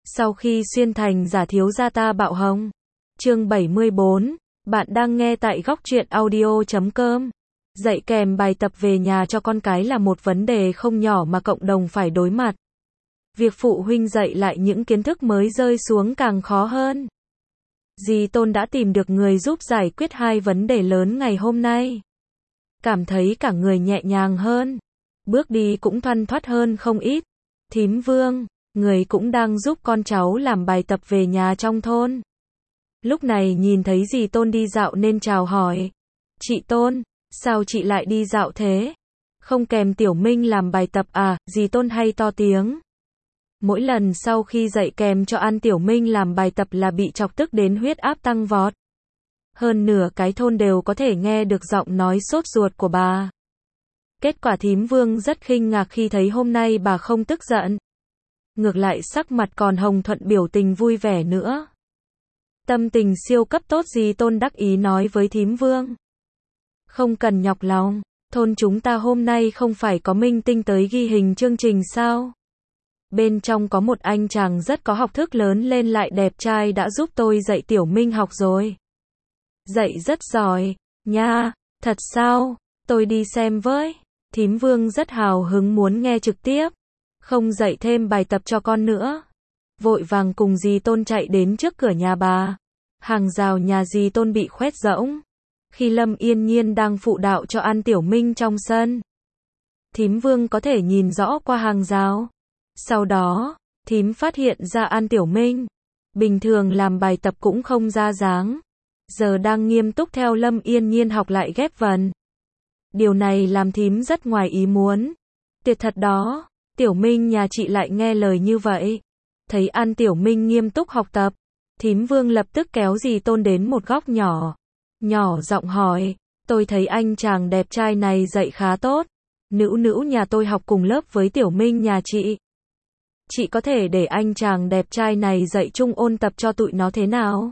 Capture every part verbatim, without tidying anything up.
Sau khi xuyên thành giả thiếu gia ta bạo hồng. Chương bảy mươi bốn, bạn đang nghe tại góc truyện audio chấm com. Dạy kèm bài tập về nhà cho con cái là một vấn đề không nhỏ mà cộng đồng phải đối mặt. Việc phụ huynh dạy lại những kiến thức mới rơi xuống càng khó hơn. Dì Tôn đã tìm được người giúp giải quyết hai vấn đề lớn ngày hôm nay. Cảm thấy cả người nhẹ nhàng hơn. Bước đi cũng thoăn thoắt hơn không ít. Thím Vương, người cũng đang giúp con cháu làm bài tập về nhà trong thôn. Lúc này nhìn thấy dì Tôn đi dạo nên chào hỏi. Chị Tôn, sao chị lại đi dạo thế? Không kèm Tiểu Minh làm bài tập à? Dì Tôn hay to tiếng. Mỗi lần sau khi dạy kèm cho An Tiểu Minh làm bài tập là bị chọc tức đến huyết áp tăng vọt. Hơn nửa cái thôn đều có thể nghe được giọng nói sốt ruột của bà. Kết quả thím Vương rất kinh ngạc khi thấy hôm nay bà không tức giận. Ngược lại sắc mặt còn hồng thuận, biểu tình vui vẻ nữa. Tâm tình siêu cấp tốt, dì Tôn đắc ý nói với thím Vương. Không cần nhọc lòng, thôn chúng ta hôm nay không phải có minh tinh tới ghi hình chương trình sao? Bên trong có một anh chàng rất có học thức, lớn lên lại đẹp trai, đã giúp tôi dạy Tiểu Minh học rồi. Dạy rất giỏi, nha, thật sao? Tôi đi xem với. Thím Vương rất hào hứng muốn nghe trực tiếp. Không dạy thêm bài tập cho con nữa. Vội vàng cùng dì Tôn chạy đến trước cửa nhà bà. Hàng rào nhà dì Tôn bị khoét rỗng. Khi Lâm Yên Nhiên đang phụ đạo cho An Tiểu Minh trong sân, thím Vương có thể nhìn rõ qua hàng rào. Sau đó, thím phát hiện ra An Tiểu Minh bình thường làm bài tập cũng không ra dáng, giờ đang nghiêm túc theo Lâm Yên Nhiên học lại ghép vần. Điều này làm thím rất ngoài ý muốn. Tuyệt thật đó, Tiểu Minh nhà chị lại nghe lời như vậy. Thấy An Tiểu Minh nghiêm túc học tập, thím Vương lập tức kéo dì Tôn đến một góc nhỏ. Nhỏ giọng hỏi, tôi thấy anh chàng đẹp trai này dạy khá tốt. Nữu nữu nhà tôi học cùng lớp với Tiểu Minh nhà chị. Chị có thể để anh chàng đẹp trai này dạy chung ôn tập cho tụi nó thế nào?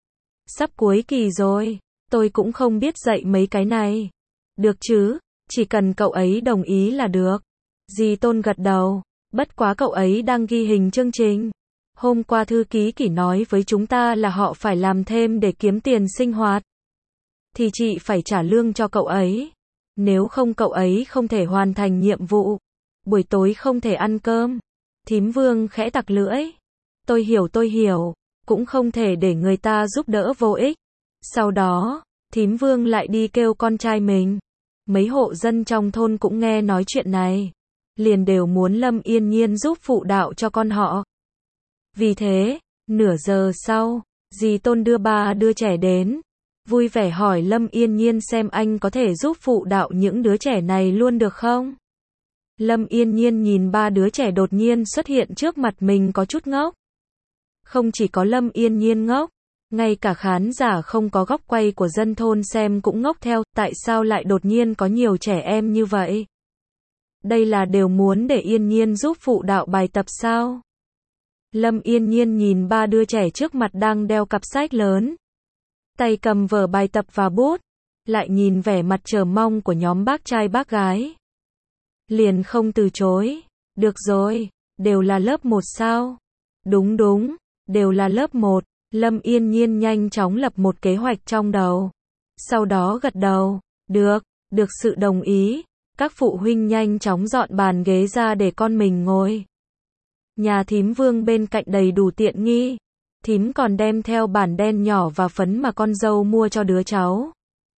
Sắp cuối kỳ rồi, tôi cũng không biết dạy mấy cái này. Được chứ, chỉ cần cậu ấy đồng ý là được. Dì Tôn gật đầu, bất quá cậu ấy đang ghi hình chương trình. Hôm qua thư ký Kỷ nói với chúng ta là họ phải làm thêm để kiếm tiền sinh hoạt. Thì chị phải trả lương cho cậu ấy. Nếu không cậu ấy không thể hoàn thành nhiệm vụ. Buổi tối không thể ăn cơm. Thím Vương khẽ tặc lưỡi. Tôi hiểu tôi hiểu, cũng không thể để người ta giúp đỡ vô ích. Sau đó, thím Vương lại đi kêu con trai mình. Mấy hộ dân trong thôn cũng nghe nói chuyện này. Liền đều muốn Lâm Yên Nhiên giúp phụ đạo cho con họ. Vì thế, nửa giờ sau, dì Tôn đưa ba đứa trẻ đến. Vui vẻ hỏi Lâm Yên Nhiên xem anh có thể giúp phụ đạo những đứa trẻ này luôn được không? Lâm Yên Nhiên nhìn ba đứa trẻ đột nhiên xuất hiện trước mặt mình có chút ngốc. Không chỉ có Lâm Yên Nhiên ngốc, ngay cả khán giả không có góc quay của dân thôn xem cũng ngốc theo, tại sao lại đột nhiên có nhiều trẻ em như vậy? Đây là đều muốn để Yên Nhiên giúp phụ đạo bài tập sao? Lâm Yên Nhiên nhìn ba đứa trẻ trước mặt đang đeo cặp sách lớn, tay cầm vở bài tập và bút, lại nhìn vẻ mặt chờ mong của nhóm bác trai bác gái. Liền không từ chối. Được rồi, đều là lớp một sao? Đúng đúng, đều là lớp một. Lâm Yên Nhiên nhanh chóng lập một kế hoạch trong đầu. Sau đó gật đầu. Được, được sự đồng ý. Các phụ huynh nhanh chóng dọn bàn ghế ra để con mình ngồi. Nhà thím Vương bên cạnh đầy đủ tiện nghi. Thím còn đem theo bản đen nhỏ và phấn mà con dâu mua cho đứa cháu.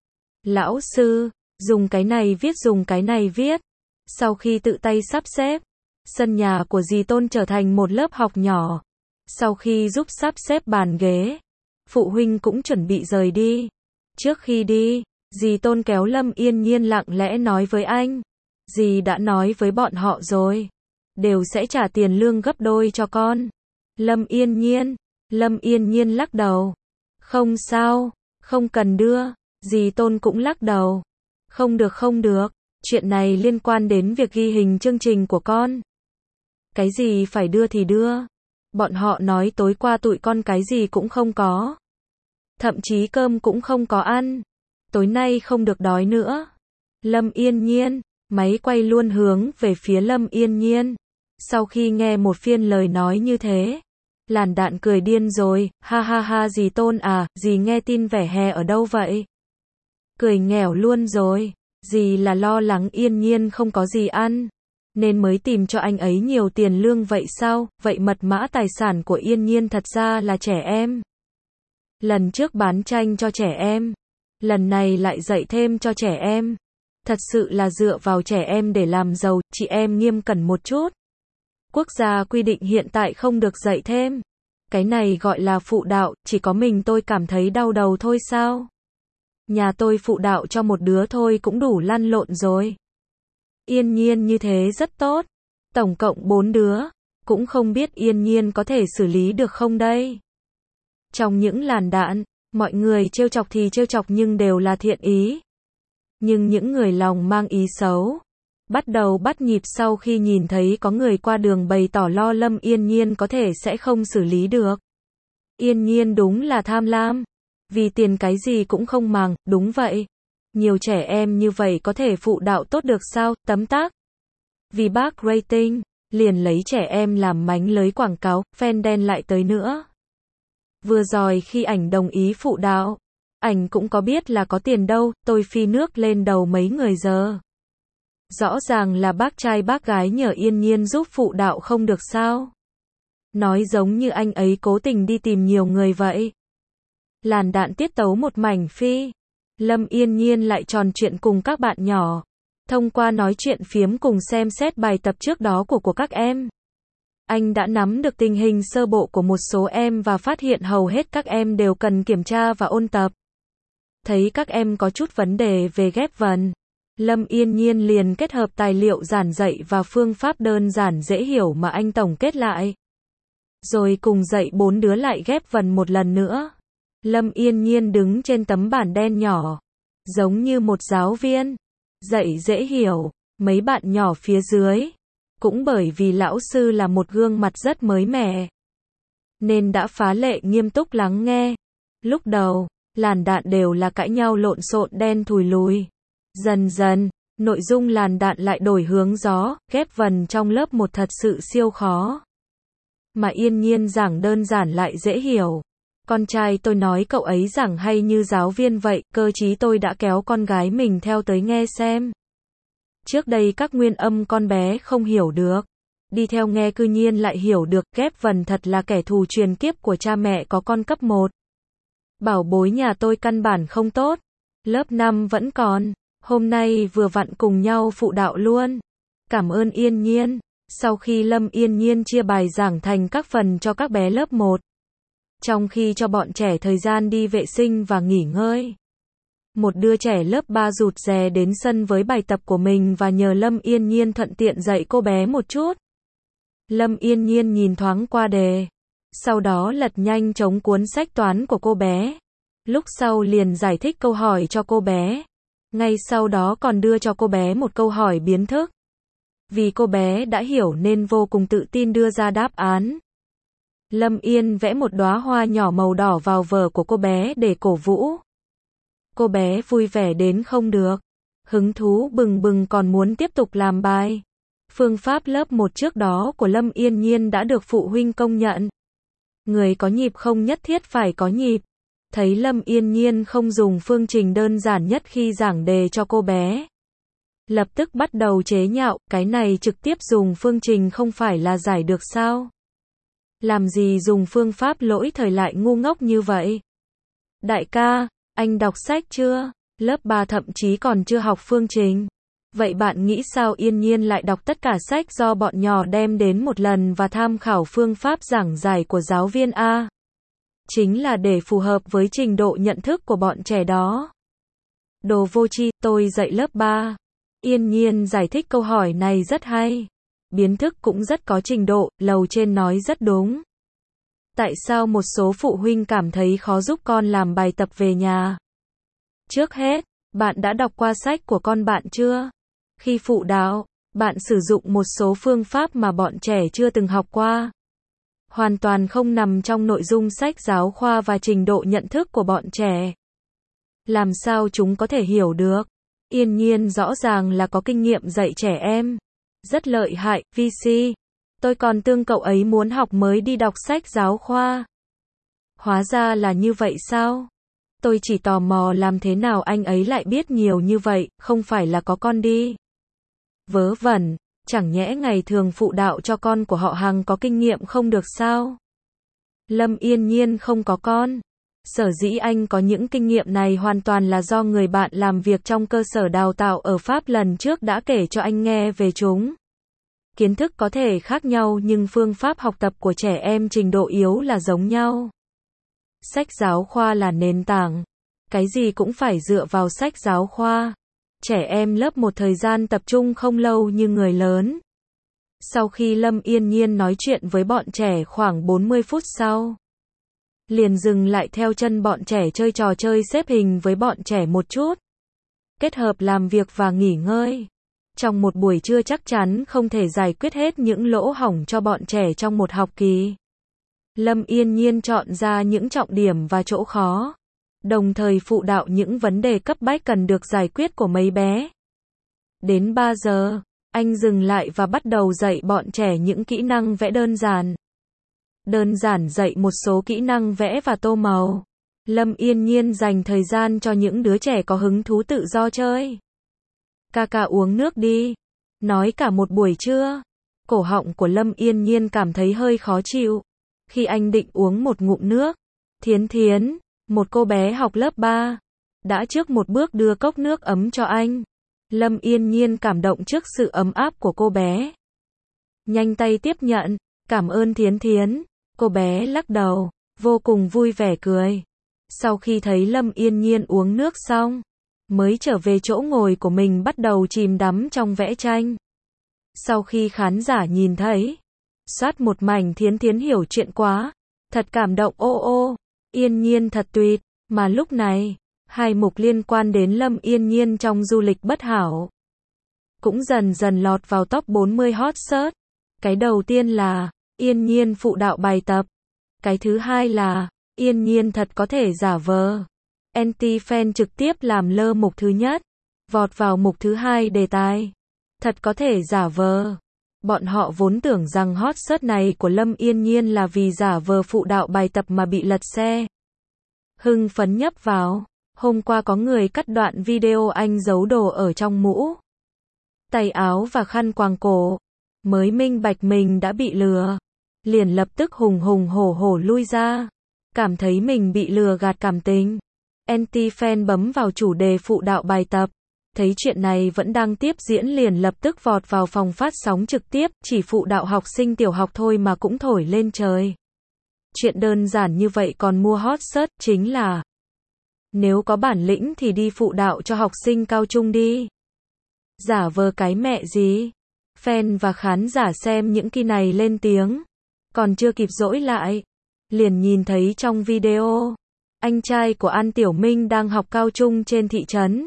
Lão sư, dùng cái này viết dùng cái này viết. Sau khi tự tay sắp xếp, sân nhà của dì Tôn trở thành một lớp học nhỏ. Sau khi giúp sắp xếp bàn ghế, phụ huynh cũng chuẩn bị rời đi. Trước khi đi, dì Tôn kéo Lâm Yên Nhiên lặng lẽ nói với anh. Dì đã nói với bọn họ rồi. Đều sẽ trả tiền lương gấp đôi cho con. Lâm Yên Nhiên, Lâm Yên Nhiên lắc đầu. Không sao, không cần đưa. Dì Tôn cũng lắc đầu. Không được không được. Chuyện này liên quan đến việc ghi hình chương trình của con. Cái gì phải đưa thì đưa. Bọn họ nói tối qua tụi con cái gì cũng không có. Thậm chí cơm cũng không có ăn. Tối nay không được đói nữa. Lâm Yên Nhiên, máy quay luôn hướng về phía Lâm Yên Nhiên. Sau khi nghe một phiên lời nói như thế, Làn Đạn cười điên rồi, ha ha ha dì Tôn à, dì nghe tin vẻ hè ở đâu vậy? Cười nghèo luôn rồi, dì là lo lắng Yên Nhiên không có gì ăn, nên mới tìm cho anh ấy nhiều tiền lương vậy sao? Vậy mật mã tài sản của Yên Nhiên thật ra là trẻ em. Lần trước bán tranh cho trẻ em, lần này lại dạy thêm cho trẻ em. Thật sự là dựa vào trẻ em để làm giàu, chị em nghiêm cẩn một chút. Quốc gia quy định hiện tại không được dạy thêm. Cái này gọi là phụ đạo, chỉ có mình tôi cảm thấy đau đầu thôi sao? Nhà tôi phụ đạo cho một đứa thôi cũng đủ lăn lộn rồi. Yên Nhiên như thế rất tốt. Tổng cộng bốn đứa. Cũng không biết Yên Nhiên có thể xử lý được không đây? Trong những làn đạn, mọi người trêu chọc thì trêu chọc nhưng đều là thiện ý. Nhưng những người lòng mang ý xấu, bắt đầu bắt nhịp sau khi nhìn thấy có người qua đường bày tỏ lo Lâm Yên Nhiên có thể sẽ không xử lý được. Yên Nhiên đúng là tham lam. Vì tiền cái gì cũng không màng, đúng vậy. Nhiều trẻ em như vậy có thể phụ đạo tốt được sao, tấm tắc. Vì bác rating, liền lấy trẻ em làm mánh lưới quảng cáo, fan đen lại tới nữa. Vừa rồi khi ảnh đồng ý phụ đạo, ảnh cũng có biết là có tiền đâu, tôi phi nước lên đầu mấy người giờ. Rõ ràng là bác trai bác gái nhờ Yên Nhiên giúp phụ đạo không được sao. Nói giống như anh ấy cố tình đi tìm nhiều người vậy. Làn đạn tiết tấu một mảnh phi. Lâm Yên Nhiên lại tròn chuyện cùng các bạn nhỏ. Thông qua nói chuyện phiếm cùng xem xét bài tập trước đó của của các em. Anh đã nắm được tình hình sơ bộ của một số em và phát hiện hầu hết các em đều cần kiểm tra và ôn tập. Thấy các em có chút vấn đề về ghép vần. Lâm Yên Nhiên liền kết hợp tài liệu giảng dạy và phương pháp đơn giản dễ hiểu mà anh tổng kết lại. Rồi cùng dạy bốn đứa lại ghép vần một lần nữa. Lâm Yên Nhiên đứng trên tấm bảng đen nhỏ, giống như một giáo viên, dạy dễ hiểu, mấy bạn nhỏ phía dưới, cũng bởi vì lão sư là một gương mặt rất mới mẻ, nên đã phá lệ nghiêm túc lắng nghe. Lúc đầu, làn đạn đều là cãi nhau lộn xộn đen thùi lùi. Dần dần, nội dung làn đạn lại đổi hướng gió, ghép vần trong lớp một thật sự siêu khó. Mà Yên Nhiên giảng đơn giản lại dễ hiểu. Con trai tôi nói cậu ấy giảng hay như giáo viên vậy, cơ chí tôi đã kéo con gái mình theo tới nghe xem. Trước đây các nguyên âm con bé không hiểu được. Đi theo nghe cư nhiên lại hiểu được, ghép vần thật là kẻ thù truyền kiếp của cha mẹ có con cấp một. Bảo bối nhà tôi căn bản không tốt. Lớp năm vẫn còn. Hôm nay vừa vặn cùng nhau phụ đạo luôn. Cảm ơn Yên Nhiên. Sau khi Lâm Yên Nhiên chia bài giảng thành các phần cho các bé lớp một. Trong khi cho bọn trẻ thời gian đi vệ sinh và nghỉ ngơi. Một đứa trẻ lớp ba rụt rè đến sân với bài tập của mình và nhờ Lâm Yên Nhiên thuận tiện dạy cô bé một chút. Lâm Yên Nhiên nhìn thoáng qua đề. Sau đó lật nhanh trống cuốn sách toán của cô bé. Lúc sau liền giải thích câu hỏi cho cô bé. Ngay sau đó còn đưa cho cô bé một câu hỏi biến thức. Vì cô bé đã hiểu nên vô cùng tự tin đưa ra đáp án. Lâm Yên vẽ một đóa hoa nhỏ màu đỏ vào vở của cô bé để cổ vũ. Cô bé vui vẻ đến không được. Hứng thú bừng bừng còn muốn tiếp tục làm bài. Phương pháp lớp một trước đó của Lâm Yên Nhiên đã được phụ huynh công nhận. Người có nhịp không nhất thiết phải có nhịp. Thấy Lâm Yên Nhiên không dùng phương trình đơn giản nhất khi giảng đề cho cô bé. Lập tức bắt đầu chế nhạo, cái này trực tiếp dùng phương trình không phải là giải được sao? Làm gì dùng phương pháp lỗi thời lại ngu ngốc như vậy? Đại ca, anh đọc sách chưa? Lớp ba thậm chí còn chưa học phương trình. Vậy bạn nghĩ sao Yên Nhiên lại đọc tất cả sách do bọn nhỏ đem đến một lần và tham khảo phương pháp giảng giải của giáo viên A? Chính là để phù hợp với trình độ nhận thức của bọn trẻ đó. Đồ vô tri, tôi dạy lớp ba. Yên Nhiên giải thích câu hỏi này rất hay. Biến thức cũng rất có trình độ, lầu trên nói rất đúng. Tại sao một số phụ huynh cảm thấy khó giúp con làm bài tập về nhà? Trước hết, bạn đã đọc qua sách của con bạn chưa? Khi phụ đạo, bạn sử dụng một số phương pháp mà bọn trẻ chưa từng học qua. Hoàn toàn không nằm trong nội dung sách giáo khoa và trình độ nhận thức của bọn trẻ. Làm sao chúng có thể hiểu được? Yên Nhiên rõ ràng là có kinh nghiệm dạy trẻ em. Rất lợi hại, vê xê. Tôi còn tưởng cậu ấy muốn học mới đi đọc sách giáo khoa. Hóa ra là như vậy sao? Tôi chỉ tò mò làm thế nào anh ấy lại biết nhiều như vậy, không phải là có con đi. Vớ vẩn, chẳng nhẽ ngày thường phụ đạo cho con của họ Hằng có kinh nghiệm không được sao? Lâm Yên Nhiên không có con. Sở dĩ anh có những kinh nghiệm này hoàn toàn là do người bạn làm việc trong cơ sở đào tạo ở Pháp lần trước đã kể cho anh nghe về chúng. Kiến thức có thể khác nhau nhưng phương pháp học tập của trẻ em trình độ yếu là giống nhau. Sách giáo khoa là nền tảng. Cái gì cũng phải dựa vào sách giáo khoa. Trẻ em lớp một thời gian tập trung không lâu như người lớn. Sau khi Lâm Yên Nhiên nói chuyện với bọn trẻ khoảng bốn mươi phút sau, liền dừng lại theo chân bọn trẻ chơi trò chơi xếp hình với bọn trẻ một chút. Kết hợp làm việc và nghỉ ngơi. Trong một buổi trưa chắc chắn không thể giải quyết hết những lỗ hổng cho bọn trẻ trong một học kỳ. Lâm Yên Nhiên chọn ra những trọng điểm và chỗ khó, đồng thời phụ đạo những vấn đề cấp bách cần được giải quyết của mấy bé. Đến ba giờ, anh dừng lại và bắt đầu dạy bọn trẻ những kỹ năng vẽ đơn giản. Đơn giản dạy một số kỹ năng vẽ và tô màu. Lâm Yên Nhiên dành thời gian cho những đứa trẻ có hứng thú tự do chơi. Ca ca uống nước đi. Nói cả một buổi trưa. Cổ họng của Lâm Yên Nhiên cảm thấy hơi khó chịu. Khi anh định uống một ngụm nước, Thiến Thiến, một cô bé học lớp ba, đã trước một bước đưa cốc nước ấm cho anh. Lâm Yên Nhiên cảm động trước sự ấm áp của cô bé. Nhanh tay tiếp nhận, cảm ơn Thiến Thiến. Cô bé lắc đầu, vô cùng vui vẻ cười. Sau khi thấy Lâm Yên Nhiên uống nước xong, mới trở về chỗ ngồi của mình bắt đầu chìm đắm trong vẽ tranh. Sau khi khán giả nhìn thấy, soát một mảnh Thiến Thiến hiểu chuyện quá, thật cảm động ô ô, Yên Nhiên thật tuyệt, mà lúc này, hai mục liên quan đến Lâm Yên Nhiên trong du lịch bất hảo, cũng dần dần lọt vào top bốn mươi hot search. Cái đầu tiên là, Yên Nhiên phụ đạo bài tập. Cái thứ hai là, Yên Nhiên thật có thể giả vờ. Anti-fan trực tiếp làm lơ mục thứ nhất, vọt vào mục thứ hai đề tài. Thật có thể giả vờ. Bọn họ vốn tưởng rằng hot search này của Lâm Yên Nhiên là vì giả vờ phụ đạo bài tập mà bị lật xe. Hưng phấn nhấp vào. Hôm qua có người cắt đoạn video anh giấu đồ ở trong mũ, tay áo và khăn quàng cổ. Mới minh bạch mình đã bị lừa. Liền lập tức hùng hùng hổ hổ lui ra. Cảm thấy mình bị lừa gạt cảm tình. Anti-fan bấm vào chủ đề phụ đạo bài tập. Thấy chuyện này vẫn đang tiếp diễn liền lập tức vọt vào phòng phát sóng trực tiếp, chỉ phụ đạo học sinh tiểu học thôi mà cũng thổi lên trời. Chuyện đơn giản như vậy còn mua hot search, chính là nếu có bản lĩnh thì đi phụ đạo cho học sinh cao trung đi. Giả vờ cái mẹ gì? Fan và khán giả xem những kỳ này lên tiếng, còn chưa kịp dỗi lại, liền nhìn thấy trong video, anh trai của An Tiểu Minh đang học cao trung trên thị trấn.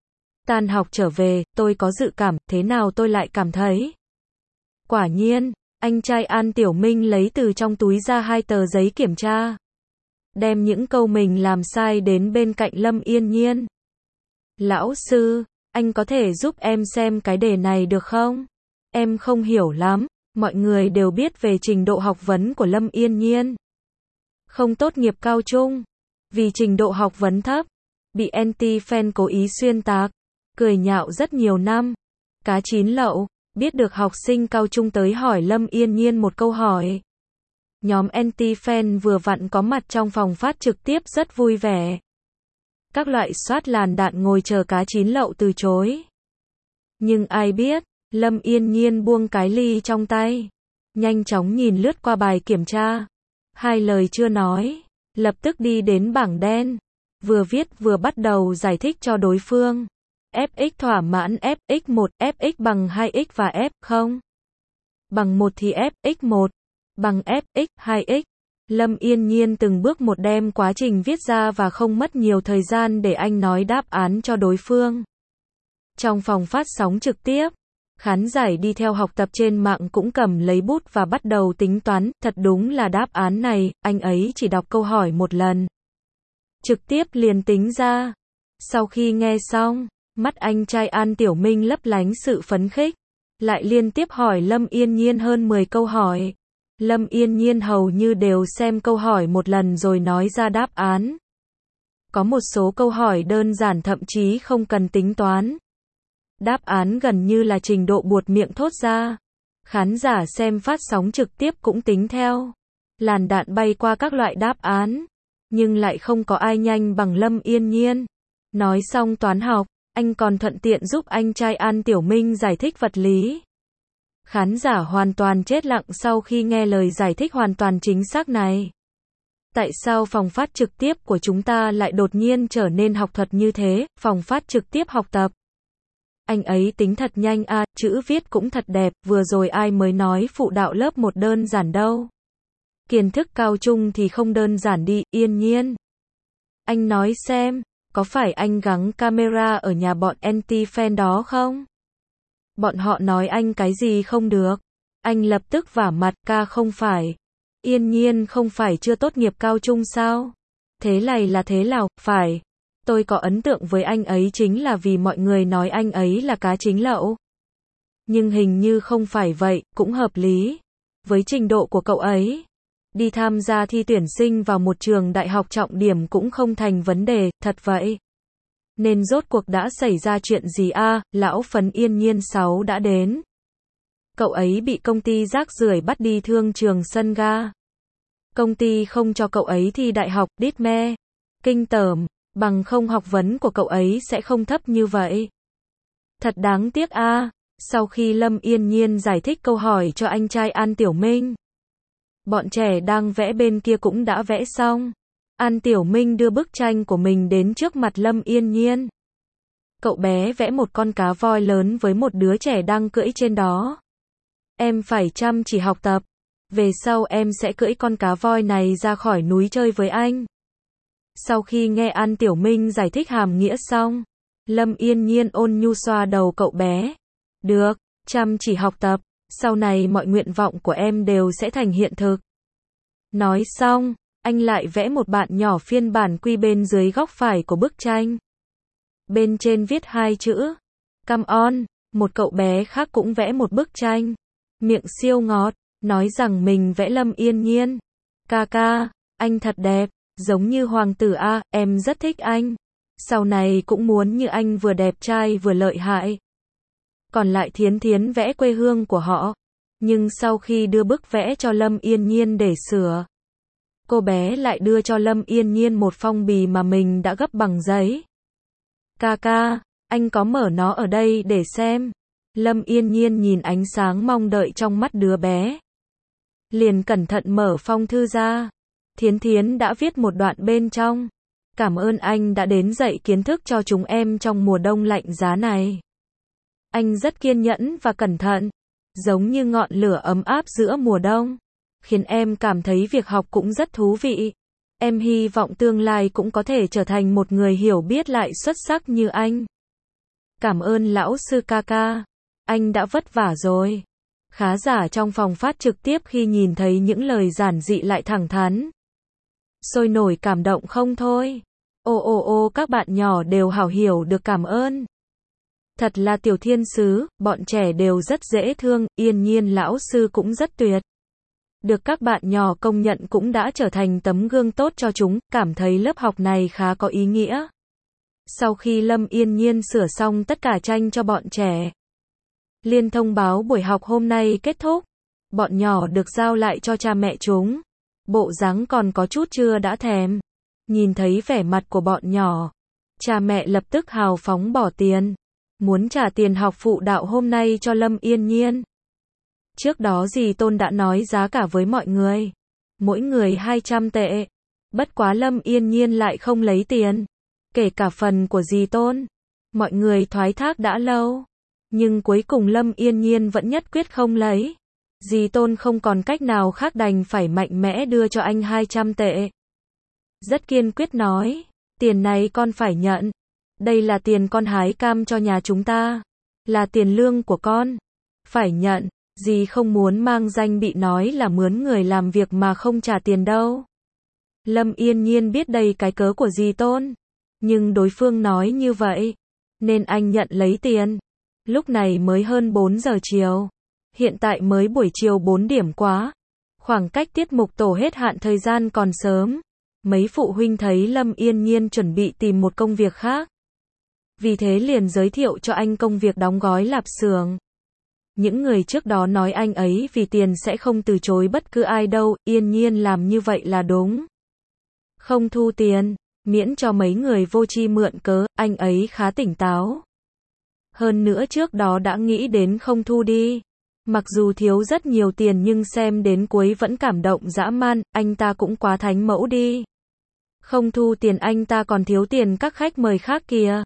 Tan học trở về, tôi có dự cảm, thế nào tôi lại cảm thấy. Quả nhiên, anh trai An Tiểu Minh lấy từ trong túi ra hai tờ giấy kiểm tra. Đem những câu mình làm sai đến bên cạnh Lâm Yên Nhiên. Lão sư, anh có thể giúp em xem cái đề này được không? Em không hiểu lắm, mọi người đều biết về trình độ học vấn của Lâm Yên Nhiên. Không tốt nghiệp cao trung, vì trình độ học vấn thấp, bị anti-fan cố ý xuyên tạc, cười nhạo rất nhiều năm. Cá chín lậu, biết được học sinh cao trung tới hỏi Lâm Yên Nhiên một câu hỏi. Nhóm anti-fan vừa vặn có mặt trong phòng phát trực tiếp rất vui vẻ. Các loại soát làn đạn ngồi chờ cá chín lậu từ chối. Nhưng ai biết, Lâm Yên Nhiên buông cái ly trong tay, nhanh chóng nhìn lướt qua bài kiểm tra. Hai lời chưa nói, lập tức đi đến bảng đen, vừa viết vừa bắt đầu giải thích cho đối phương. ép ích thỏa mãn ép ích một, ép ích bằng hai x và ép không bằng một thì ép ích một bằng ép ích hai x. Lâm Yên Nhiên từng bước một đem quá trình viết ra và không mất nhiều thời gian để anh nói đáp án cho đối phương. Trong phòng phát sóng trực tiếp, khán giả đi theo học tập trên mạng cũng cầm lấy bút và bắt đầu tính toán, thật đúng là đáp án này, anh ấy chỉ đọc câu hỏi một lần. Trực tiếp liền tính ra. Sau khi nghe xong, mắt anh trai An Tiểu Minh lấp lánh sự phấn khích. lại liên tiếp hỏi Lâm Yên Nhiên hơn mười câu hỏi. Lâm Yên Nhiên hầu như đều xem câu hỏi một lần rồi nói ra đáp án. Có một số câu hỏi đơn giản thậm chí không cần tính toán. Đáp án gần như là trình độ buột miệng thốt ra. Khán giả xem phát sóng trực tiếp cũng tính theo. Làn đạn bay qua các loại đáp án. Nhưng lại không có ai nhanh bằng Lâm Yên Nhiên. Nói xong toán học, anh còn thuận tiện giúp anh trai An Tiểu Minh giải thích vật lý. Khán giả hoàn toàn chết lặng sau khi nghe lời giải thích hoàn toàn chính xác này. Tại sao phòng phát trực tiếp của chúng ta lại đột nhiên trở nên học thuật như thế, phòng phát trực tiếp học tập? Anh ấy tính thật nhanh à, chữ viết cũng thật đẹp, vừa rồi ai mới nói phụ đạo lớp một đơn giản đâu. Kiến thức cao trung thì không đơn giản đi, Yên Nhiên. Anh nói xem, có phải anh gắn camera ở nhà bọn anti-fan đó không? Bọn họ nói anh cái gì không được. Anh lập tức vả mặt, ca không phải. Yên Nhiên không phải chưa tốt nghiệp cao trung sao? Thế này là thế nào, phải. Tôi có ấn tượng với anh ấy chính là vì mọi người nói anh ấy là cá chính lậu. Nhưng hình như không phải vậy, cũng hợp lý. Với trình độ của cậu ấy, đi tham gia thi tuyển sinh vào một trường đại học trọng điểm cũng không thành vấn đề, thật vậy. Nên rốt cuộc đã xảy ra chuyện gì a? À, lão phấn Yên Nhiên sáu đã đến. Cậu ấy bị công ty rác rưởi bắt đi thương trường sân ga. Công ty không cho cậu ấy thi đại học, đít me. Kinh tởm, bằng không học vấn của cậu ấy sẽ không thấp như vậy. Thật đáng tiếc a. À. Sau khi Lâm Yên Nhiên giải thích câu hỏi cho anh trai An Tiểu Minh, bọn trẻ đang vẽ bên kia cũng đã vẽ xong. An Tiểu Minh đưa bức tranh của mình đến trước mặt Lâm Yên Nhiên. Cậu bé vẽ một con cá voi lớn với một đứa trẻ đang cưỡi trên đó. Em phải chăm chỉ học tập. Về sau em sẽ cưỡi con cá voi này ra khỏi núi chơi với anh. Sau khi nghe An Tiểu Minh giải thích hàm nghĩa xong, Lâm Yên Nhiên ôn nhu xoa đầu cậu bé. Được, chăm chỉ học tập, sau này mọi nguyện vọng của em đều sẽ thành hiện thực. Nói xong, anh lại vẽ một bạn nhỏ phiên bản quy bên dưới góc phải của bức tranh. Bên trên viết hai chữ Come on, một cậu bé khác cũng vẽ một bức tranh. Miệng siêu ngọt, nói rằng mình vẽ Lâm Yên Nhiên. Ca ca, anh thật đẹp, giống như hoàng tử a, em rất thích anh. Sau này cũng muốn như anh vừa đẹp trai vừa lợi hại. Còn lại Thiến Thiến vẽ quê hương của họ. Nhưng sau khi đưa bức vẽ cho Lâm Yên Nhiên để sửa, cô bé lại đưa cho Lâm Yên Nhiên một phong bì mà mình đã gấp bằng giấy. Ca ca, anh có mở nó ở đây để xem. Lâm Yên Nhiên nhìn ánh sáng mong đợi trong mắt đứa bé. Liền cẩn thận mở phong thư ra. Thiến Thiến đã viết một đoạn bên trong. Cảm ơn anh đã đến dạy kiến thức cho chúng em trong mùa đông lạnh giá này. Anh rất kiên nhẫn và cẩn thận, giống như ngọn lửa ấm áp giữa mùa đông, khiến em cảm thấy việc học cũng rất thú vị. Em hy vọng tương lai cũng có thể trở thành một người hiểu biết lại xuất sắc như anh. Cảm ơn lão sư ca ca, anh đã vất vả rồi. Khán giả trong phòng phát trực tiếp khi nhìn thấy những lời giản dị lại thẳng thắn, sôi nổi cảm động không thôi. Ô ô ô, các bạn nhỏ đều hảo hiểu được cảm ơn. Thật là tiểu thiên sứ, bọn trẻ đều rất dễ thương, Yên Nhiên lão sư cũng rất tuyệt. Được các bạn nhỏ công nhận cũng đã trở thành tấm gương tốt cho chúng, cảm thấy lớp học này khá có ý nghĩa. Sau khi Lâm Yên Nhiên sửa xong tất cả tranh cho bọn trẻ, liền thông báo buổi học hôm nay kết thúc. Bọn nhỏ được giao lại cho cha mẹ chúng. Bộ dáng còn có chút chưa đã thèm. Nhìn thấy vẻ mặt của bọn nhỏ, cha mẹ lập tức hào phóng bỏ tiền, muốn trả tiền học phụ đạo hôm nay cho Lâm Yên Nhiên. Trước đó dì Tôn đã nói giá cả với mọi người, mỗi người hai trăm tệ. Bất quá Lâm Yên Nhiên lại không lấy tiền, kể cả phần của dì Tôn. Mọi người thoái thác đã lâu, nhưng cuối cùng Lâm Yên Nhiên vẫn nhất quyết không lấy. Dì Tôn không còn cách nào khác đành phải mạnh mẽ đưa cho anh hai trăm tệ. Rất kiên quyết nói, tiền này con phải nhận. Đây là tiền con hái cam cho nhà chúng ta, là tiền lương của con. Phải nhận, dì không muốn mang danh bị nói là mướn người làm việc mà không trả tiền đâu. Lâm Yên Nhiên biết đây cái cớ của dì Tôn, nhưng đối phương nói như vậy, nên anh nhận lấy tiền. Lúc này mới hơn bốn giờ chiều. Hiện tại mới buổi chiều bốn điểm quá. Khoảng cách tiết mục tổ hết hạn thời gian còn sớm. Mấy phụ huynh thấy Lâm Yên Nhiên chuẩn bị tìm một công việc khác. Vì thế liền giới thiệu cho anh công việc đóng gói lạp xưởng. Những người trước đó nói anh ấy vì tiền sẽ không từ chối bất cứ ai đâu, Yên Nhiên làm như vậy là đúng. Không thu tiền, miễn cho mấy người vô tri mượn cớ, anh ấy khá tỉnh táo. Hơn nữa trước đó đã nghĩ đến không thu đi. Mặc dù thiếu rất nhiều tiền nhưng xem đến cuối vẫn cảm động dã man, anh ta cũng quá thánh mẫu đi. Không thu tiền anh ta còn thiếu tiền các khách mời khác kìa.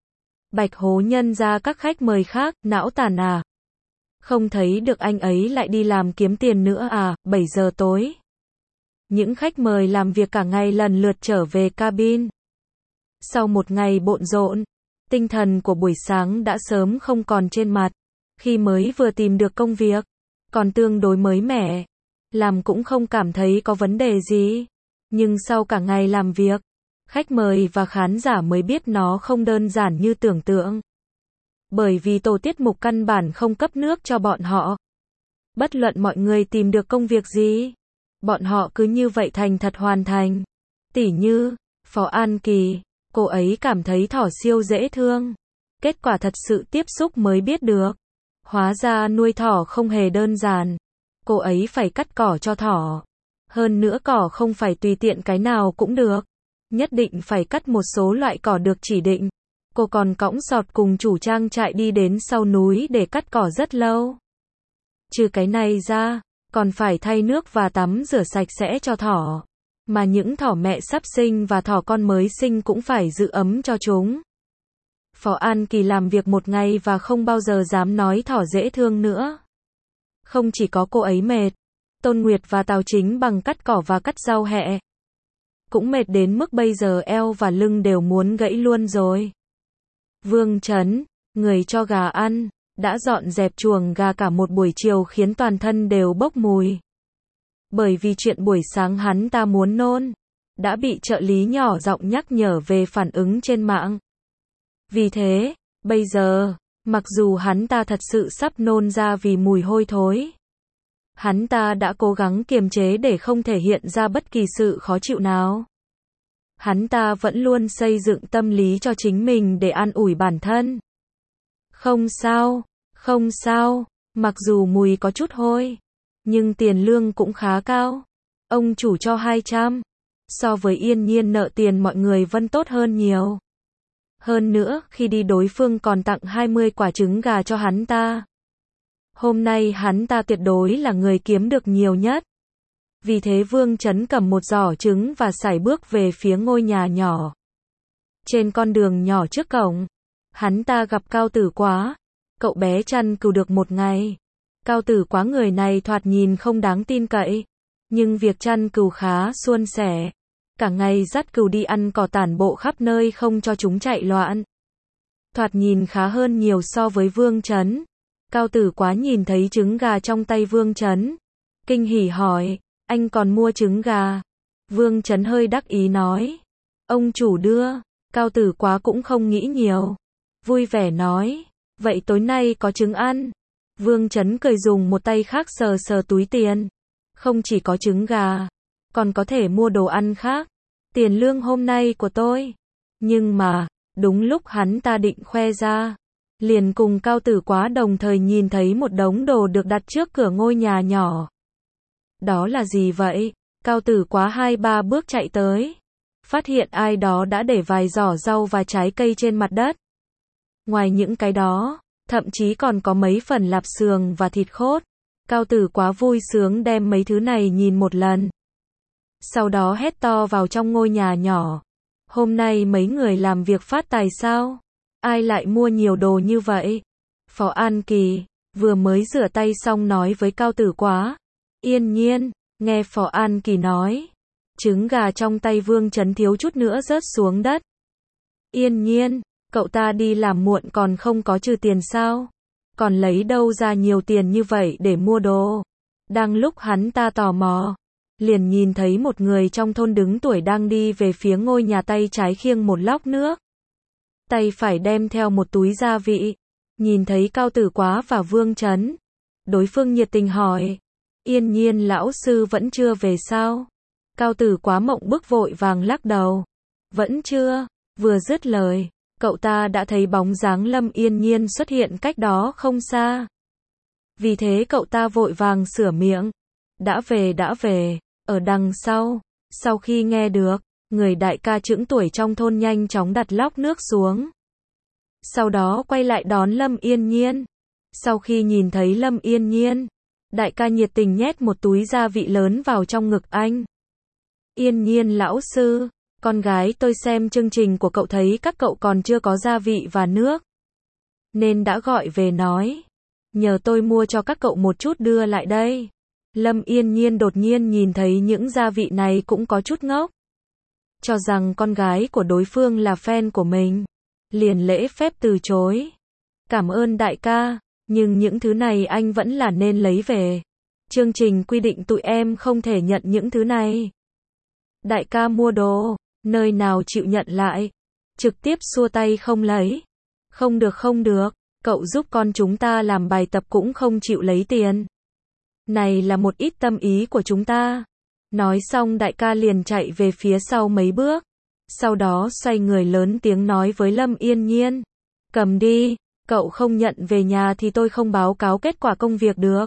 Bạch hố nhân ra các khách mời khác, não tàn à. Không thấy được anh ấy lại đi làm kiếm tiền nữa à, bảy giờ tối. Những khách mời làm việc cả ngày lần lượt trở về cabin. Sau một ngày bộn rộn, tinh thần của buổi sáng đã sớm không còn trên mặt. Khi mới vừa tìm được công việc, còn tương đối mới mẻ, làm cũng không cảm thấy có vấn đề gì. Nhưng sau cả ngày làm việc, khách mời và khán giả mới biết nó không đơn giản như tưởng tượng. Bởi vì tổ tiết mục căn bản không cấp nước cho bọn họ. Bất luận mọi người tìm được công việc gì, bọn họ cứ như vậy thành thật hoàn thành. Tỉ như, Phó An Kỳ, cô ấy cảm thấy thỏ siêu dễ thương. Kết quả thật sự tiếp xúc mới biết được. Hóa ra nuôi thỏ không hề đơn giản. Cô ấy phải cắt cỏ cho thỏ. Hơn nữa cỏ không phải tùy tiện cái nào cũng được. Nhất định phải cắt một số loại cỏ được chỉ định. Cô còn cõng sọt cùng chủ trang trại đi đến sau núi để cắt cỏ rất lâu. Trừ cái này ra, còn phải thay nước và tắm rửa sạch sẽ cho thỏ. Mà những thỏ mẹ sắp sinh và thỏ con mới sinh cũng phải giữ ấm cho chúng. Phó An Kỳ làm việc một ngày và không bao giờ dám nói thỏ dễ thương nữa. Không chỉ có cô ấy mệt, Tôn Nguyệt và Tào Chính Bằng cắt cỏ và cắt rau hẹ. Cũng mệt đến mức bây giờ eo và lưng đều muốn gãy luôn rồi. Vương Chấn, người cho gà ăn, đã dọn dẹp chuồng gà cả một buổi chiều khiến toàn thân đều bốc mùi. Bởi vì chuyện buổi sáng hắn ta muốn nôn, đã bị trợ lý nhỏ giọng nhắc nhở về phản ứng trên mạng. Vì thế, bây giờ, mặc dù hắn ta thật sự sắp nôn ra vì mùi hôi thối, hắn ta đã cố gắng kiềm chế để không thể hiện ra bất kỳ sự khó chịu nào. Hắn ta vẫn luôn xây dựng tâm lý cho chính mình để an ủi bản thân. Không sao, không sao, mặc dù mùi có chút hôi, nhưng tiền lương cũng khá cao. Ông chủ cho hai trăm. So với Yên Nhiên nợ tiền mọi người vẫn tốt hơn nhiều. Hơn nữa, khi đi đối phương còn tặng hai mươi quả trứng gà cho hắn ta. Hôm nay hắn ta tuyệt đối là người kiếm được nhiều nhất. Vì thế Vương Chấn cầm một giỏ trứng và sải bước về phía ngôi nhà nhỏ. Trên con đường nhỏ trước cổng, hắn ta gặp Cao Tử Quá. Cậu bé chăn cừu được một ngày. Cao Tử Quá người này thoạt nhìn không đáng tin cậy, nhưng việc chăn cừu khá suôn sẻ. Cả ngày dắt cừu đi ăn cỏ tản bộ khắp nơi không cho chúng chạy loạn. Thoạt nhìn khá hơn nhiều so với Vương Chấn. Cao Tử Quá nhìn thấy trứng gà trong tay Vương Chấn, kinh hỉ hỏi, anh còn mua trứng gà? Vương Chấn hơi đắc ý nói, ông chủ đưa. Cao Tử Quá cũng không nghĩ nhiều, vui vẻ nói, vậy tối nay có trứng ăn. Vương Chấn cười dùng một tay khác sờ sờ túi tiền, không chỉ có trứng gà, còn có thể mua đồ ăn khác. Tiền lương hôm nay của tôi. Nhưng mà, đúng lúc hắn ta định khoe ra, liền cùng Cao Tử Quá đồng thời nhìn thấy một đống đồ được đặt trước cửa ngôi nhà nhỏ. Đó là gì vậy? Cao Tử Quá hai ba bước chạy tới, phát hiện ai đó đã để vài giỏ rau và trái cây trên mặt đất. Ngoài những cái đó, thậm chí còn có mấy phần lạp xưởng và thịt khốt. Cao Tử Quá vui sướng đem mấy thứ này nhìn một lần. Sau đó hét to vào trong ngôi nhà nhỏ. Hôm nay mấy người làm việc phát tài sao? Ai lại mua nhiều đồ như vậy? Phó An Kỳ vừa mới rửa tay xong nói với Cao Tử Quá. Yên Nhiên, nghe Phó An Kỳ nói. Trứng gà trong tay Vương Chấn thiếu chút nữa rớt xuống đất. Yên Nhiên, cậu ta đi làm muộn còn không có trừ tiền sao? Còn lấy đâu ra nhiều tiền như vậy để mua đồ? Đang lúc hắn ta tò mò, liền nhìn thấy một người trong thôn đứng tuổi đang đi về phía ngôi nhà, tay trái khiêng một lốc nước, tay phải đem theo một túi gia vị. Nhìn thấy Cao Tử Quá và Vương Chấn, đối phương nhiệt tình hỏi, Yên Nhiên lão sư vẫn chưa về sao? Cao Tử Quá mộng bức vội vàng lắc đầu, vẫn chưa. Vừa dứt lời, cậu ta đã thấy bóng dáng Lâm Yên Nhiên xuất hiện cách đó không xa. Vì thế cậu ta vội vàng sửa miệng, đã về đã về, ở đằng sau. Sau khi nghe được, người đại ca chững tuổi trong thôn nhanh chóng đặt lốc nước xuống. Sau đó quay lại đón Lâm Yên Nhiên. Sau khi nhìn thấy Lâm Yên Nhiên, đại ca nhiệt tình nhét một túi gia vị lớn vào trong ngực anh. Yên Nhiên lão sư, con gái tôi xem chương trình của cậu thấy các cậu còn chưa có gia vị và nước, nên đã gọi về nói, nhờ tôi mua cho các cậu một chút đưa lại đây. Lâm Yên Nhiên đột nhiên nhìn thấy những gia vị này cũng có chút ngốc. Cho rằng con gái của đối phương là fan của mình, liền lễ phép từ chối. Cảm ơn đại ca, nhưng những thứ này anh vẫn là nên lấy về. Chương trình quy định tụi em không thể nhận những thứ này. Đại ca mua đồ, nơi nào chịu nhận lại, trực tiếp xua tay không lấy. Không được không được, cậu giúp con chúng ta làm bài tập cũng không chịu lấy tiền. Này là một ít tâm ý của chúng ta. Nói xong đại ca liền chạy về phía sau mấy bước. Sau đó xoay người lớn tiếng nói với Lâm Yên Nhiên, cầm đi, cậu không nhận về nhà thì tôi không báo cáo kết quả công việc được.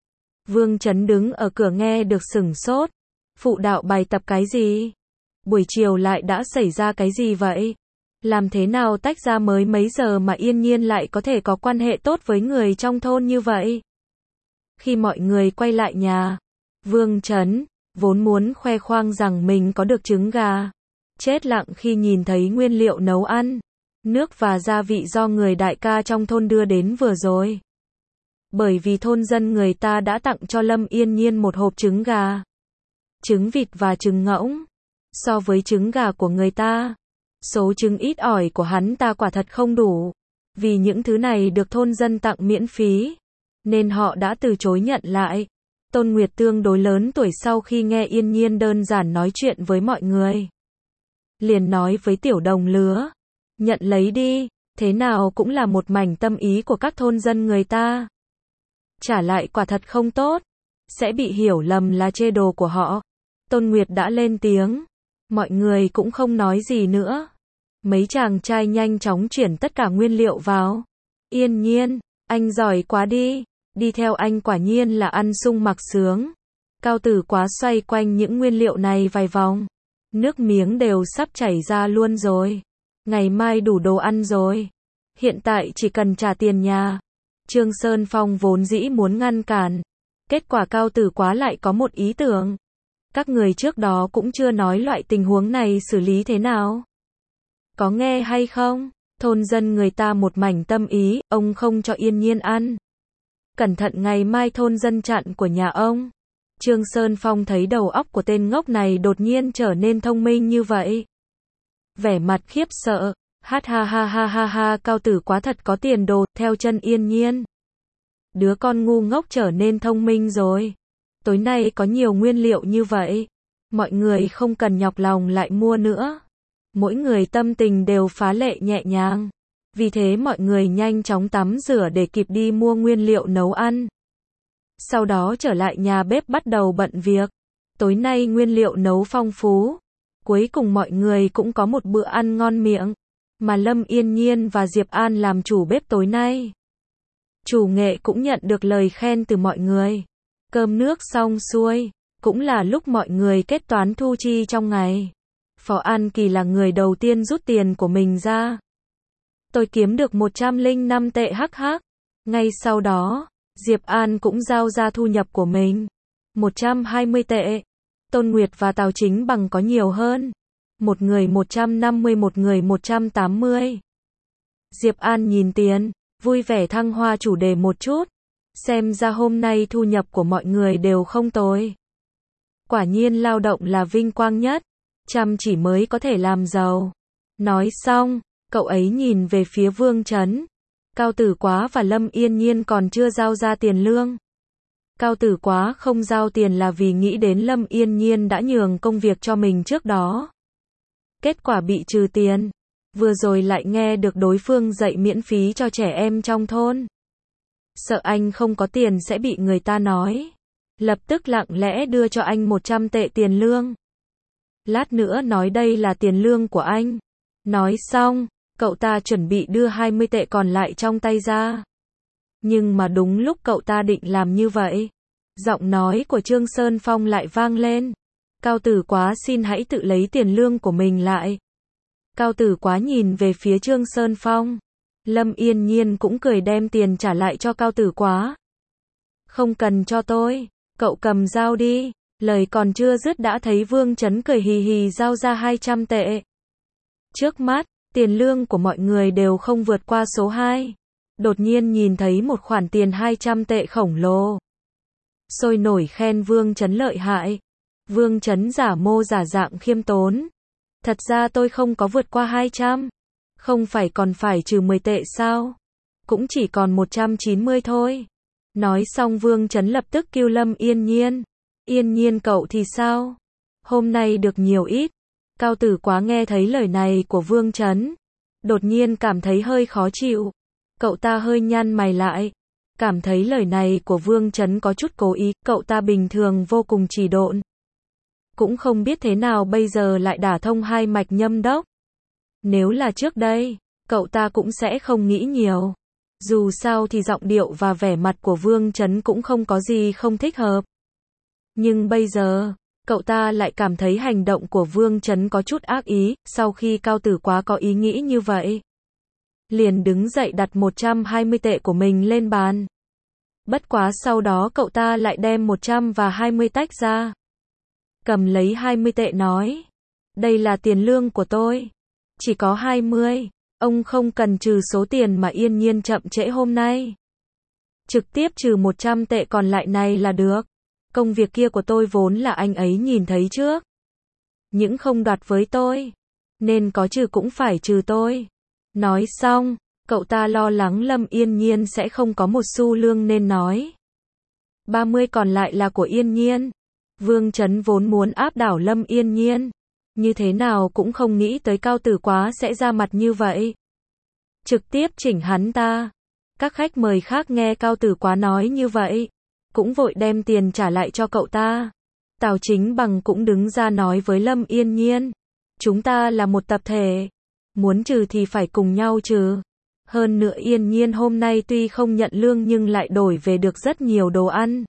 Vương Chấn đứng ở cửa nghe được sửng sốt. Phụ đạo bài tập cái gì? Buổi chiều lại đã xảy ra cái gì vậy? Làm thế nào tách ra mới mấy giờ mà Yên Nhiên lại có thể có quan hệ tốt với người trong thôn như vậy? Khi mọi người quay lại nhà, Vương Chấn vốn muốn khoe khoang rằng mình có được trứng gà, chết lặng khi nhìn thấy nguyên liệu nấu ăn, nước và gia vị do người đại ca trong thôn đưa đến vừa rồi. Bởi vì thôn dân người ta đã tặng cho Lâm Yên Nhiên một hộp trứng gà, trứng vịt và trứng ngỗng. So với trứng gà của người ta, số trứng ít ỏi của hắn ta quả thật không đủ. Vì những thứ này được thôn dân tặng miễn phí, nên họ đã từ chối nhận lại. Tôn Nguyệt tương đối lớn tuổi sau khi nghe Yên Nhiên đơn giản nói chuyện với mọi người, liền nói với tiểu đồng lứa, nhận lấy đi, thế nào cũng là một mảnh tâm ý của các thôn dân người ta. Trả lại quả thật không tốt, sẽ bị hiểu lầm là chê đồ của họ. Tôn Nguyệt đã lên tiếng, mọi người cũng không nói gì nữa. Mấy chàng trai nhanh chóng chuyển tất cả nguyên liệu vào. Yên Nhiên, anh giỏi quá đi, đi theo anh quả nhiên là ăn sung mặc sướng. Cao Tử Quá xoay quanh những nguyên liệu này vài vòng, nước miếng đều sắp chảy ra luôn rồi. Ngày mai đủ đồ ăn rồi, hiện tại chỉ cần trả tiền nhà. Trương Sơn Phong vốn dĩ muốn ngăn cản, kết quả Cao Tử Quá lại có một ý tưởng. Các người trước đó cũng chưa nói loại tình huống này xử lý thế nào. Có nghe hay không? Thôn dân người ta một mảnh tâm ý, ông không cho Yên Nhiên ăn. Cẩn thận ngày mai thôn dân chặn của nhà ông. Trương Sơn Phong thấy đầu óc của tên ngốc này đột nhiên trở nên thông minh như vậy. Vẻ mặt khiếp sợ, hát ha ha ha ha ha, Cao Tử Quá thật có tiền đồ, theo chân Yên Nhiên. Đứa con ngu ngốc trở nên thông minh rồi. Tối nay có nhiều nguyên liệu như vậy, mọi người không cần nhọc lòng lại mua nữa. Mỗi người tâm tình đều phá lệ nhẹ nhàng. Vì thế mọi người nhanh chóng tắm rửa để kịp đi mua nguyên liệu nấu ăn. Sau đó trở lại nhà bếp bắt đầu bận việc. Tối nay nguyên liệu nấu phong phú. Cuối cùng mọi người cũng có một bữa ăn ngon miệng. Mà Lâm Yên Nhiên và Diệp An làm chủ bếp tối nay. Chủ nghệ cũng nhận được lời khen từ mọi người. Cơm nước xong xuôi, cũng là lúc mọi người kết toán thu chi trong ngày. Phó An Kỳ là người đầu tiên rút tiền của mình ra. Tôi kiếm được một trăm lẻ năm tệ hắc hắc. Ngay sau đó, Diệp An cũng giao ra thu nhập của mình. một trăm hai mươi tệ. Tôn Nguyệt và Tào Chính Bằng có nhiều hơn. Một người một trăm năm mươi, một người một trăm tám mươi. Diệp An nhìn tiền, vui vẻ thăng hoa chủ đề một chút. Xem ra hôm nay thu nhập của mọi người đều không tồi. Quả nhiên lao động là vinh quang nhất. Chăm chỉ mới có thể làm giàu. Nói xong, cậu ấy nhìn về phía Vương Chấn. Cao Tử Quá và Lâm Yên Nhiên còn chưa giao ra tiền lương. Cao Tử Quá không giao tiền là vì nghĩ đến Lâm Yên Nhiên đã nhường công việc cho mình trước đó. Kết quả bị trừ tiền. Vừa rồi lại nghe được đối phương dạy miễn phí cho trẻ em trong thôn. Sợ anh không có tiền sẽ bị người ta nói. Lập tức lặng lẽ đưa cho anh một trăm tệ tiền lương. Lát nữa nói đây là tiền lương của anh. Nói xong, cậu ta chuẩn bị đưa hai mươi tệ còn lại trong tay ra. Nhưng mà đúng lúc cậu ta định làm như vậy, giọng nói của Trương Sơn Phong lại vang lên. Cao Tử Quá xin hãy tự lấy tiền lương của mình lại. Cao Tử Quá nhìn về phía Trương Sơn Phong. Lâm Yên Nhiên cũng cười đem tiền trả lại cho Cao Tử Quá. Không cần cho tôi, cậu cầm dao đi. Lời còn chưa dứt đã thấy Vương Chấn cười hì hì giao ra hai trăm tệ. Trước mắt, tiền lương của mọi người đều không vượt qua số hai. Đột nhiên nhìn thấy một khoản tiền hai trăm tệ khổng lồ. Sôi nổi khen Vương Chấn lợi hại. Vương Chấn giả mô giả dạng khiêm tốn. Thật ra tôi không có vượt qua hai trăm. Không phải còn phải trừ mười tệ sao? Cũng chỉ còn một trăm chín mươi thôi. Nói xong Vương Chấn lập tức kêu Lâm Yên Nhiên. Yên Nhiên cậu thì sao? Hôm nay được nhiều ít. Cao Tử Quá nghe thấy lời này của Vương Chấn. Đột nhiên cảm thấy hơi khó chịu. Cậu ta hơi nhăn mày lại. Cảm thấy lời này của Vương Chấn có chút cố ý. Cậu ta bình thường vô cùng chỉ độn. Cũng không biết thế nào bây giờ lại đả thông hai mạch nhâm đốc. Nếu là trước đây, cậu ta cũng sẽ không nghĩ nhiều. Dù sao thì giọng điệu và vẻ mặt của Vương Chấn cũng không có gì không thích hợp. Nhưng bây giờ, cậu ta lại cảm thấy hành động của Vương Chấn có chút ác ý. Sau khi Cao Tử Quá có ý nghĩ như vậy, liền đứng dậy đặt một trăm hai mươi tệ của mình lên bàn. Bất quá sau đó cậu ta lại đem một trăm và hai mươi tách ra. Cầm lấy hai mươi tệ nói. Đây là tiền lương của tôi. Chỉ có hai mươi. Ông không cần trừ số tiền mà Yên Nhiên chậm trễ hôm nay. Trực tiếp trừ một trăm tệ còn lại này là được. Công việc kia của tôi vốn là anh ấy nhìn thấy trước. Những không đoạt với tôi. Nên có trừ cũng phải trừ tôi. Nói xong, cậu ta lo lắng Lâm Yên Nhiên sẽ không có một xu lương nên nói. ba mươi còn lại là của Yên Nhiên. Vương Chấn vốn muốn áp đảo Lâm Yên Nhiên. Như thế nào cũng không nghĩ tới Cao Tử Quá sẽ ra mặt như vậy. Trực tiếp chỉnh hắn ta. Các khách mời khác nghe Cao Tử Quá nói như vậy, cũng vội đem tiền trả lại cho cậu ta. Tào Chính Bằng cũng đứng ra nói với Lâm Yên Nhiên. Chúng ta là một tập thể. Muốn trừ thì phải cùng nhau trừ. Hơn nữa Yên Nhiên hôm nay tuy không nhận lương nhưng lại đổi về được rất nhiều đồ ăn.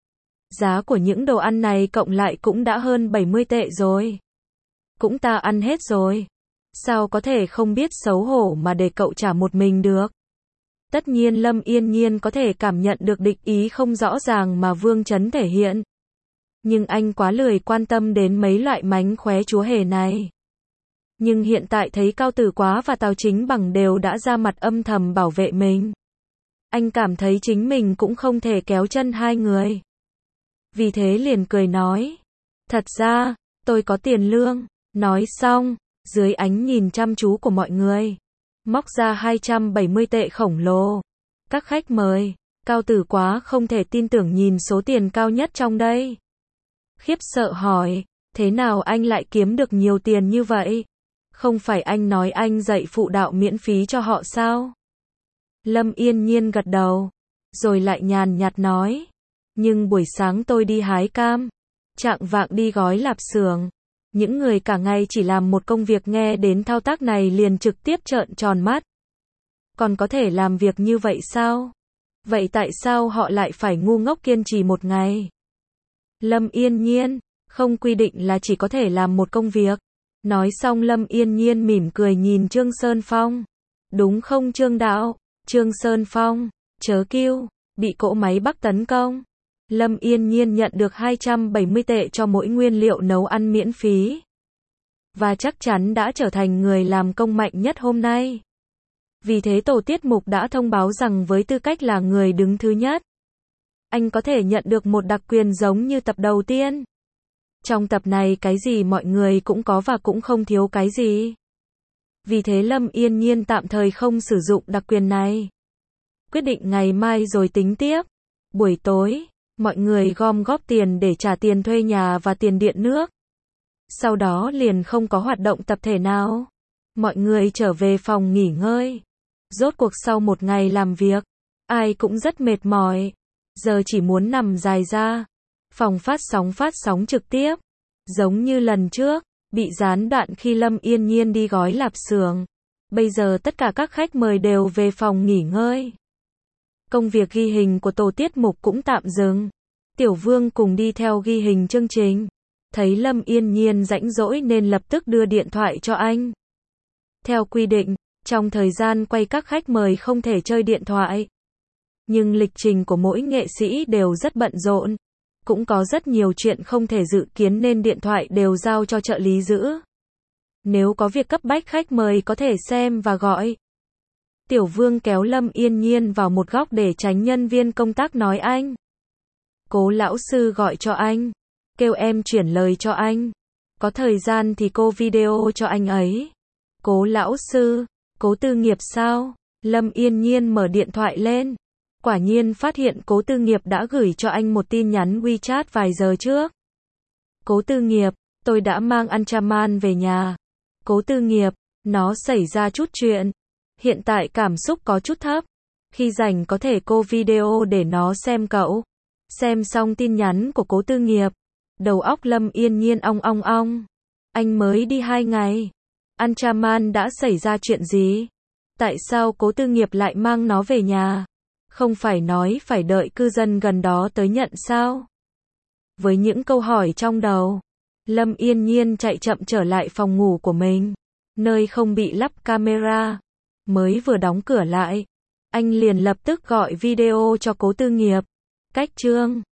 Giá của những đồ ăn này cộng lại cũng đã hơn bảy mươi tệ rồi. Cũng ta ăn hết rồi. Sao có thể không biết xấu hổ mà để cậu trả một mình được. Tất nhiên Lâm Yên Nhiên có thể cảm nhận được địch ý không rõ ràng mà Vương Chấn thể hiện. Nhưng anh quá lười quan tâm đến mấy loại mánh khóe chúa hề này. Nhưng hiện tại thấy Cao Tử Quá và Tào Chính Bằng đều đã ra mặt âm thầm bảo vệ mình. Anh cảm thấy chính mình cũng không thể kéo chân hai người. Vì thế liền cười nói. Thật ra, tôi có tiền lương. Nói xong, dưới ánh nhìn chăm chú của mọi người, móc ra hai trăm bảy mươi tệ khổng lồ. Các khách mời, Cao Tử Quá không thể tin tưởng nhìn số tiền cao nhất trong đây. Khiếp sợ hỏi, thế nào anh lại kiếm được nhiều tiền như vậy? Không phải anh nói anh dạy phụ đạo miễn phí cho họ sao? Lâm Yên Nhiên gật đầu, rồi lại nhàn nhạt nói. Nhưng buổi sáng tôi đi hái cam, chạng vạng đi gói lạp xưởng. Những người cả ngày chỉ làm một công việc nghe đến thao tác này liền trực tiếp trợn tròn mắt. Còn có thể làm việc như vậy sao? Vậy tại sao họ lại phải ngu ngốc kiên trì một ngày? Lâm Yên Nhiên, không quy định là chỉ có thể làm một công việc. Nói xong Lâm Yên Nhiên mỉm cười nhìn Trương Sơn Phong. Đúng không Trương Đạo? Trương Sơn Phong, chớ kêu, bị cỗ máy Bắc tấn công. Lâm Yên Nhiên nhận được hai trăm bảy mươi tệ cho mỗi nguyên liệu nấu ăn miễn phí. Và chắc chắn đã trở thành người làm công mạnh nhất hôm nay. Vì thế tổ tiết mục đã thông báo rằng với tư cách là người đứng thứ nhất, anh có thể nhận được một đặc quyền giống như tập đầu tiên. Trong tập này cái gì mọi người cũng có và cũng không thiếu cái gì. Vì thế Lâm Yên Nhiên tạm thời không sử dụng đặc quyền này. Quyết định ngày mai rồi tính tiếp. Buổi tối, mọi người gom góp tiền để trả tiền thuê nhà và tiền điện nước. Sau đó liền không có hoạt động tập thể nào. Mọi người trở về phòng nghỉ ngơi. Rốt cuộc sau một ngày làm việc, ai cũng rất mệt mỏi. Giờ chỉ muốn nằm dài ra. Phòng phát sóng phát sóng trực tiếp. Giống như lần trước, bị gián đoạn khi Lâm Yên Nhiên đi gói lạp xưởng. Bây giờ tất cả các khách mời đều về phòng nghỉ ngơi. Công việc ghi hình của tổ tiết mục cũng tạm dừng. Tiểu Vương cùng đi theo ghi hình chương trình. Thấy Lâm Yên Nhiên rãnh rỗi nên lập tức đưa điện thoại cho anh. Theo quy định, trong thời gian quay các khách mời không thể chơi điện thoại. Nhưng lịch trình của mỗi nghệ sĩ đều rất bận rộn. Cũng có rất nhiều chuyện không thể dự kiến nên điện thoại đều giao cho trợ lý giữ. Nếu có việc cấp bách khách mời có thể xem và gọi. Tiểu Vương kéo Lâm Yên Nhiên vào một góc để tránh nhân viên công tác nói anh. Cố lão sư gọi cho anh. Kêu em chuyển lời cho anh. Có thời gian thì cô video cho anh ấy. Cố lão sư, Cố Tư Nghiệp sao? Lâm Yên Nhiên mở điện thoại lên. Quả nhiên phát hiện Cố Tư Nghiệp đã gửi cho anh một tin nhắn WeChat vài giờ trước. Cố Tư Nghiệp, tôi đã mang Anchaman về nhà. Cố Tư Nghiệp, nó xảy ra chút chuyện. Hiện tại cảm xúc có chút thấp. Khi rảnh có thể cô video để nó xem cậu. Xem xong tin nhắn của Cố Tư Nghiệp. Đầu óc Lâm Yên Nhiên ong ong ong. Anh mới đi hai ngày. Anchaman đã xảy ra chuyện gì? Tại sao Cố Tư Nghiệp lại mang nó về nhà? Không phải nói phải đợi cư dân gần đó tới nhận sao? Với những câu hỏi trong đầu, Lâm Yên Nhiên chạy chậm trở lại phòng ngủ của mình, nơi không bị lắp camera. Mới vừa đóng cửa lại, anh liền lập tức gọi video cho Cố Tư Nghiệp. Cách chương